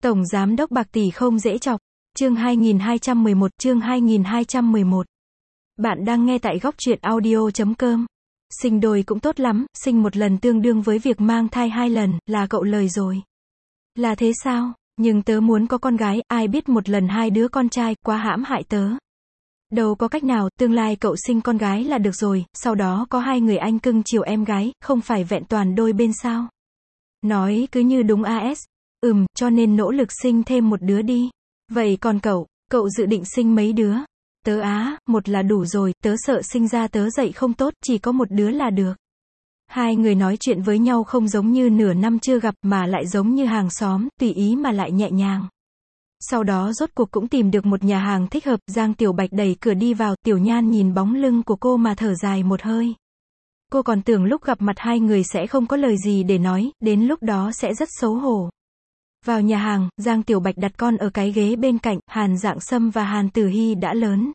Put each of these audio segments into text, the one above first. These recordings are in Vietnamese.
Tổng giám đốc bạc tỷ không dễ chọc. Chương 2211. Bạn đang nghe tại góc truyện audio.com. Sinh đôi cũng tốt lắm, sinh một lần tương đương với việc mang thai 2 lần, là cậu lời rồi. Là thế sao? Nhưng tớ muốn có con gái, ai biết một lần 2 đứa con trai, quá hãm hại tớ. Đâu có cách nào, tương lai cậu sinh con gái là được rồi, sau đó có 2 người anh cưng chiều em gái, không phải vẹn toàn đôi bên sao? Nói cứ như đúng AS. Cho nên nỗ lực sinh thêm một đứa đi. Vậy còn cậu dự định sinh mấy đứa? Tớ một là đủ rồi, tớ sợ sinh ra tớ dạy không tốt, chỉ có một đứa là được. 2 người nói chuyện với nhau không giống như nửa năm chưa gặp mà lại giống như hàng xóm, tùy ý mà lại nhẹ nhàng. Sau đó rốt cuộc cũng tìm được một nhà hàng thích hợp, Giang Tiểu Bạch đẩy cửa đi vào, Tiểu Nhan nhìn bóng lưng của cô mà thở dài một hơi. Cô còn tưởng lúc gặp mặt 2 người sẽ không có lời gì để nói, đến lúc đó sẽ rất xấu hổ. Vào nhà hàng, Giang Tiểu Bạch đặt con ở cái ghế bên cạnh, Hàn Dạng Sâm và Hàn Tử Hy đã lớn.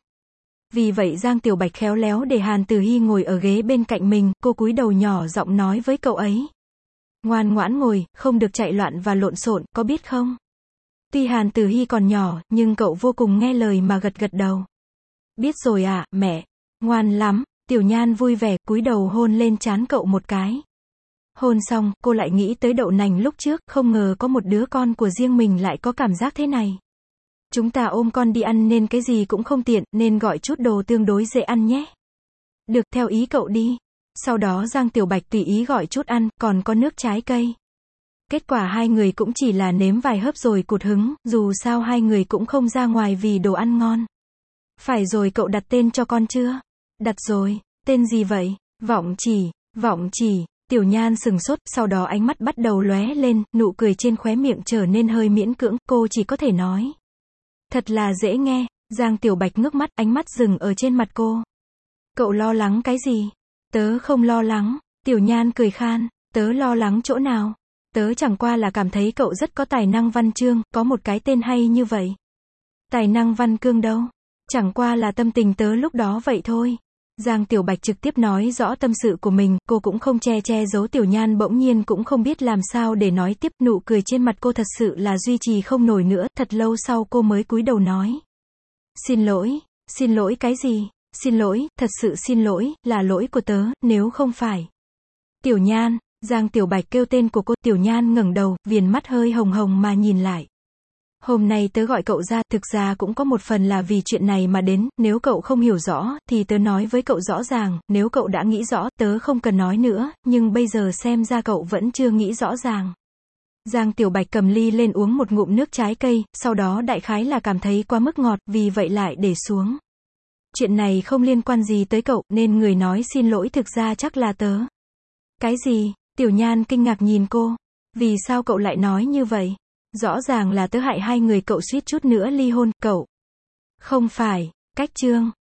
Vì vậy Giang Tiểu Bạch khéo léo để Hàn Tử Hy ngồi ở ghế bên cạnh mình, cô cúi đầu nhỏ giọng nói với cậu ấy. Ngoan ngoãn ngồi, không được chạy loạn và lộn xộn, có biết không? Tuy Hàn Tử Hy còn nhỏ, nhưng cậu vô cùng nghe lời mà gật gật đầu. Biết rồi ạ, mẹ. Ngoan lắm. Tiểu Nhan vui vẻ, cúi đầu hôn lên trán cậu một cái. Hôn xong, cô lại nghĩ tới đậu nành lúc trước, không ngờ có một đứa con của riêng mình lại có cảm giác thế này. Chúng ta ôm con đi ăn nên cái gì cũng không tiện, nên gọi chút đồ tương đối dễ ăn nhé. Được, theo ý cậu đi. Sau đó Giang Tiểu Bạch tùy ý gọi chút ăn, còn có nước trái cây. Kết quả 2 người cũng chỉ là nếm vài hớp rồi cụt hứng, dù sao 2 người cũng không ra ngoài vì đồ ăn ngon. Phải rồi, cậu đặt tên cho con chưa? Đặt rồi. Tên gì vậy? Vọng chỉ. Tiểu Nhan sừng sốt, sau đó ánh mắt bắt đầu lóe lên, nụ cười trên khóe miệng trở nên hơi miễn cưỡng, cô chỉ có thể nói. Thật là dễ nghe. Giang Tiểu Bạch ngước mắt, ánh mắt dừng ở trên mặt cô. Cậu lo lắng cái gì? Tớ không lo lắng. Tiểu Nhan cười khan. Tớ lo lắng chỗ nào? Tớ chẳng qua là cảm thấy cậu rất có tài năng văn chương, có một cái tên hay như vậy. Tài năng văn chương đâu? Chẳng qua là tâm tình tớ lúc đó vậy thôi. Giang Tiểu Bạch trực tiếp nói rõ tâm sự của mình, cô cũng không che giấu. Tiểu Nhan bỗng nhiên cũng không biết làm sao để nói tiếp, nụ cười trên mặt cô thật sự là duy trì không nổi nữa, thật lâu sau cô mới cúi đầu nói. Xin lỗi cái gì? Xin lỗi, thật sự xin lỗi, là lỗi của tớ, nếu không phải. Tiểu Nhan, Giang Tiểu Bạch kêu tên của cô, Tiểu Nhan ngẩng đầu, viền mắt hơi hồng hồng mà nhìn lại. Hôm nay tớ gọi cậu ra, thực ra cũng có một phần là vì chuyện này mà đến, nếu cậu không hiểu rõ, thì tớ nói với cậu rõ ràng, nếu cậu đã nghĩ rõ, tớ không cần nói nữa, nhưng bây giờ xem ra cậu vẫn chưa nghĩ rõ ràng. Giang Tiểu Bạch cầm ly lên uống một ngụm nước trái cây, sau đó đại khái là cảm thấy quá mức ngọt, vì vậy lại để xuống. Chuyện này không liên quan gì tới cậu, nên người nói xin lỗi thực ra chắc là tớ. Cái gì? Tiểu Nhan kinh ngạc nhìn cô. Vì sao cậu lại nói như vậy? Rõ ràng là tớ hại 2 người, cậu suýt chút nữa ly hôn, cậu. Không phải. Cách chương.